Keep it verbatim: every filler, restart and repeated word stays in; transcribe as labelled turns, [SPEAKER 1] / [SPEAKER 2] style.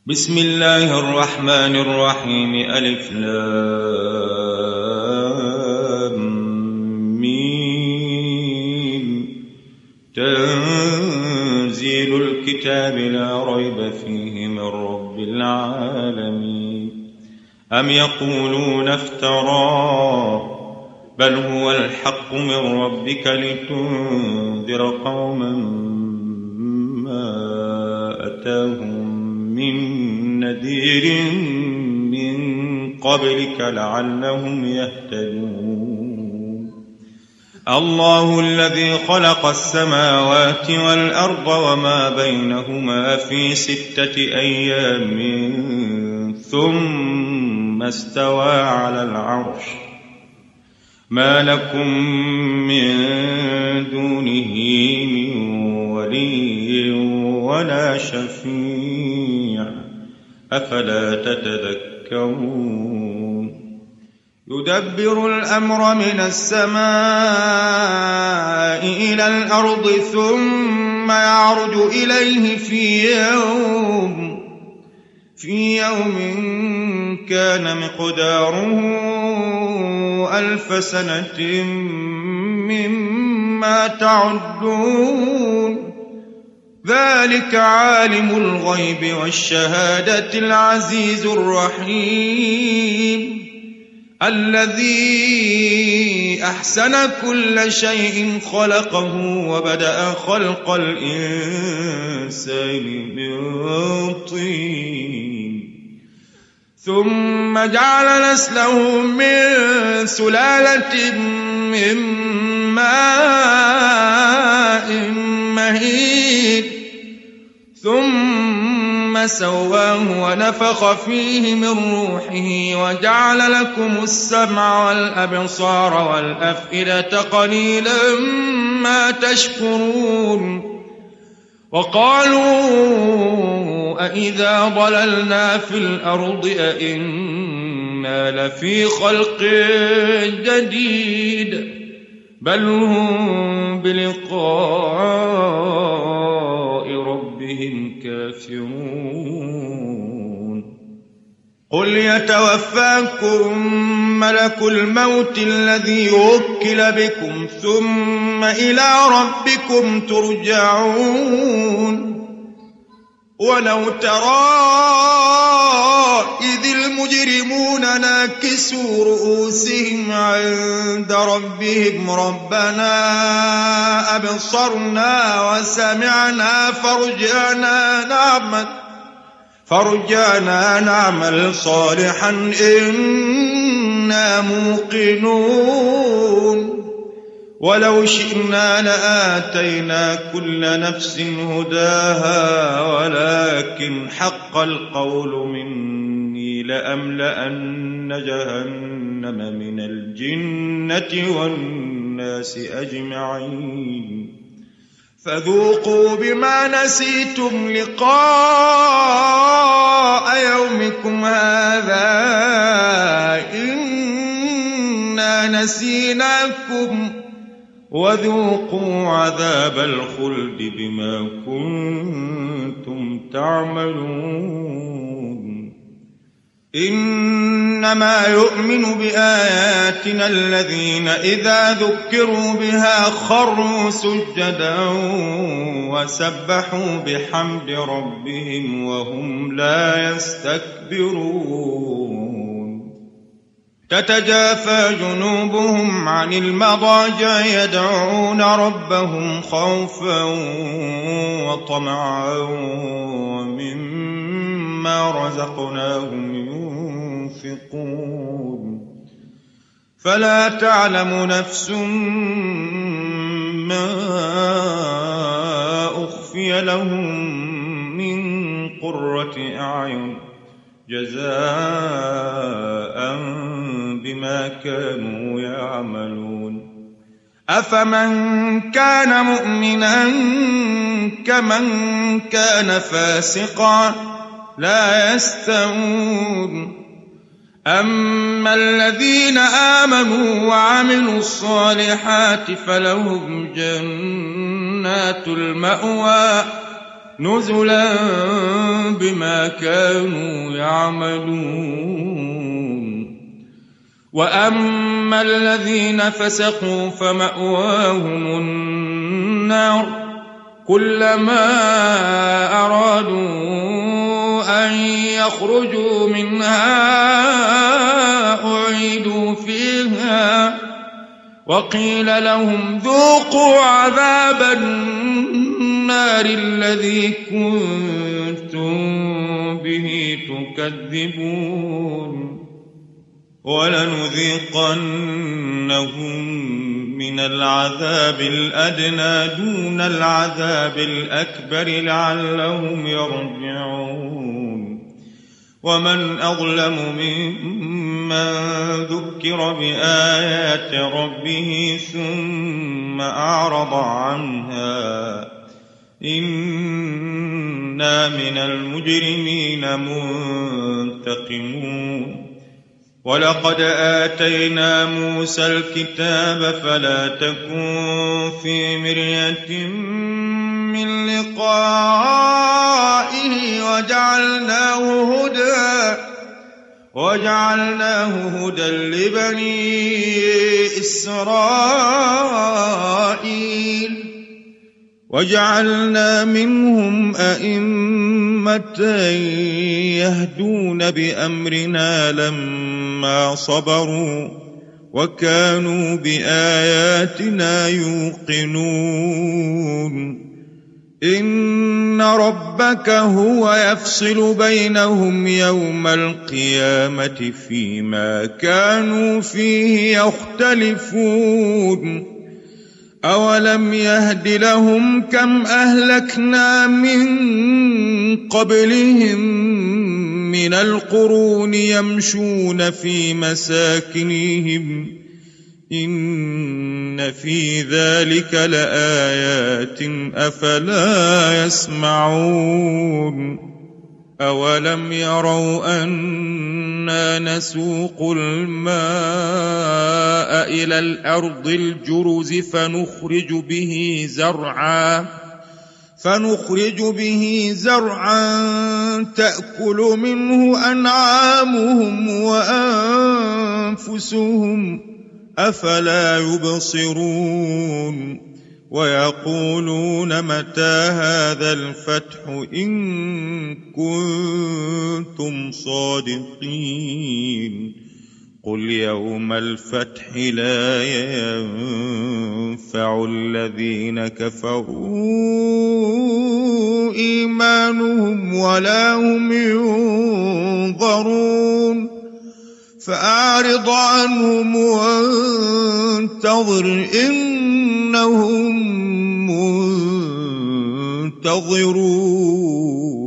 [SPEAKER 1] بسم الله الرحمن الرحيم. ألف لام ميم. تنزيل الكتاب لا ريب فيه من رب العالمين. أم يقولون افتراه بل هو الحق من ربك لتنذر قوما ما أتاهم من نذير من قبلك لعلهم يهتدون. الله الذي خلق السماوات والأرض وما بينهما في ستة أيام ثم استوى على العرش. ما لكم من دونه من ولي ولا شفيع أفلا تتذكرون. يدبر الأمر من السماء إلى الأرض ثم يعرج إليه في يوم في يوم كان مقداره ألف سنة مما تعدون. ذلك عالم الغيب والشهادة العزيز الرحيم الذي أحسن كل شيء خلقه وبدأ خلق الإنسان من طين ثم جعل نسله من سلالة من ماء مهين ثم سواه ونفخ فيه من روحه وجعل لكم السمع والأبصار والأفئدة قليلا ما تشكرون. وقالوا أإذا ضللنا في الأرض أإنا لفي خلق جديد بل هم بلقاء ربهم كافرون. قل يتوفاكم ملك الموت الذي وكل بكم ثم إلى ربكم ترجعون. ولو ترى إذ المجرمون ناكسوا رؤوسهم عند ربهم ربنا أبصرنا وسمعنا فرجعنا نعمل فرجعنا نعمل صالحا إنا موقنون. ولو شئنا لآتينا كل نفس هداها ولكن حق القول مني لأملأن جهنم من الجنة والناس أجمعين. فذوقوا بما نسيتم لقاء يومكم هذا إنا نسيناكم وذوقوا عذاب الخلد بما كنتم تعملون. إنما يؤمن بآياتنا الذين إذا ذكروا بها خروا سجدا وسبحوا بحمد ربهم وهم لا يستكبرون. تتجافى جنوبهم عن المضاجع يدعون ربهم خوفا وطمعا ومما رزقناهم ينفقون. فلا تعلم نفس ما أخفي لهم من قرة أعين جزاء بما كانوا يعملون. أفمن كان مؤمنا كمن كان فاسقا لا يستوون. أما الذين آمنوا وعملوا الصالحات فلهم جنات المأوى نزلا بما كانوا يعملون. وأما الذين فسقوا فمأواهم النار كلما أرادوا أن يخرجوا منها أعيدوا فيها وقيل لهم ذوقوا عذاب النار الذي كنتم به تكذبون. ولنذيقنهم من العذاب الأدنى دون العذاب الأكبر لعلهم يرجعون. ومن أظلم ممن ذكر بآيات ربه ثم أعرض عنها إنا من المجرمين منتقمون. ولقد آتينا موسى الكتاب فلا تكن في مرية من لقائه وجعلناه هدى وجعلناه هدى لبني إسرائيل وجعلنا منهم أئمة يهدون بأمرنا لما صبروا وكانوا بآياتنا يوقنون. إن ربك هو يفصل بينهم يوم القيامة فيما كانوا فيه يختلفون. أولم يهد لهم كم أهلكنا من قبلهم من القرون يمشون في مساكنهم إن في ذلك لآيات أفلا يسمعون. أولم يروا أنا نسوق الماء إلى الأرض الجرز فنخرج به زرعا فنخرج به زرعا تأكل منه أنعامهم وأنفسهم أفلا يبصرون. ويقولون متى هذا الفتح إن كنتم صادقين. قل يوم الفتح لا ينفع الذين كفروا إيمانهم ولا هم ينظرون. فأعرض عنهم وانتظر إنهم منتظرون.